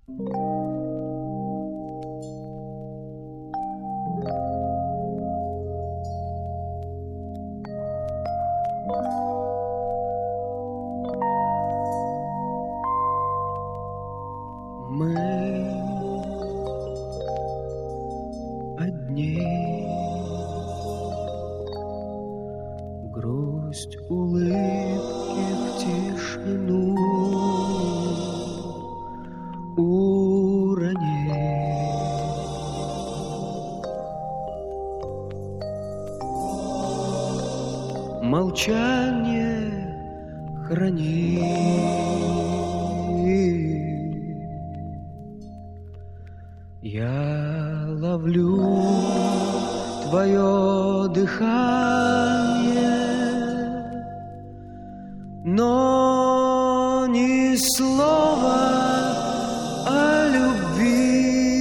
Мы одни, грусть, улыбки в тишину уронить. Молчание храни. Я ловлю твое дыхание, но ни слова о любви.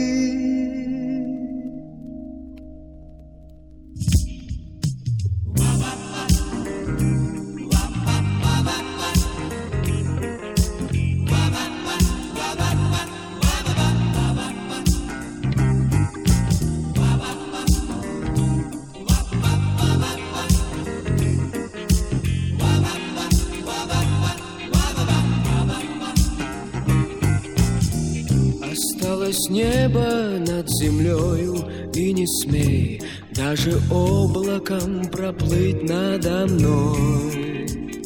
Осталось небо над землею, и не смей даже облаком проплыть надо мной.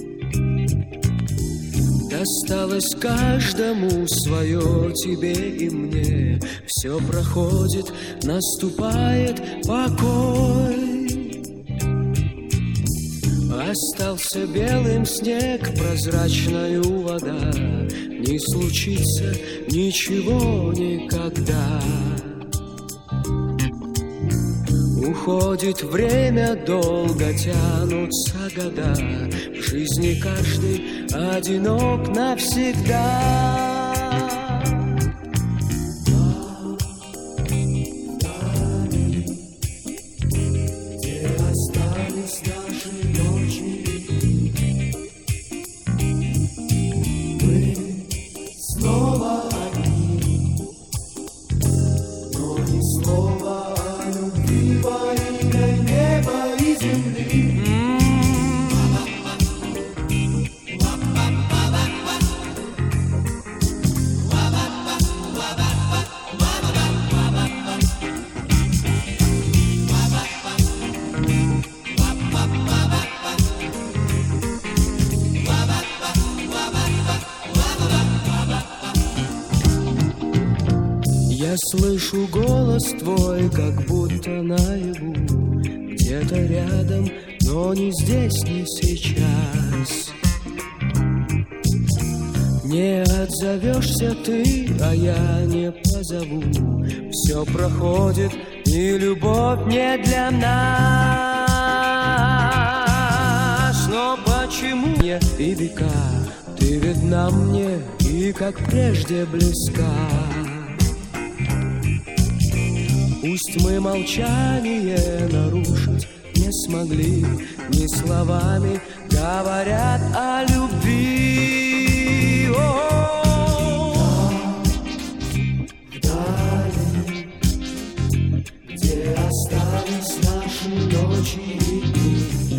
Досталось каждому свое, тебе и мне. Все проходит, наступает покой. Остался белым снег, прозрачною вода. Не случится ничего никогда. Уходит время, долго тянутся года. В жизни каждый одинок навсегда. Я слышу голос твой, как будто наяву, где-то рядом, но не здесь, не сейчас. Не отзовешься ты, а я не позову. Все проходит, и любовь не для нас. Но почему мне и века ты видна мне и как прежде близка? Пусть мы молчание нарушить не смогли, ни словами говорят о любви. Вдали, где остались наши ночи и дни,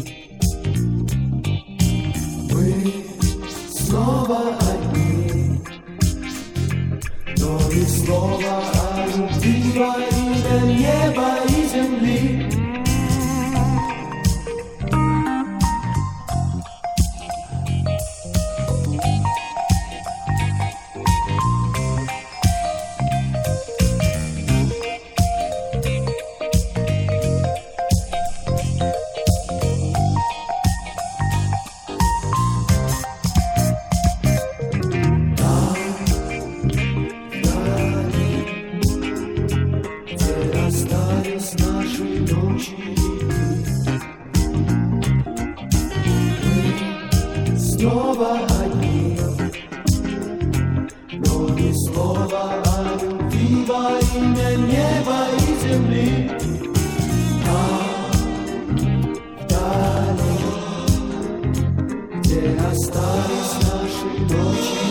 мы снова одни, но ни слова о любви во имя неба и земли. Остались наши ночи и дни, мы снова одни, но ни слова о любви во имя неба и земли. Вдали, где остались наши ночи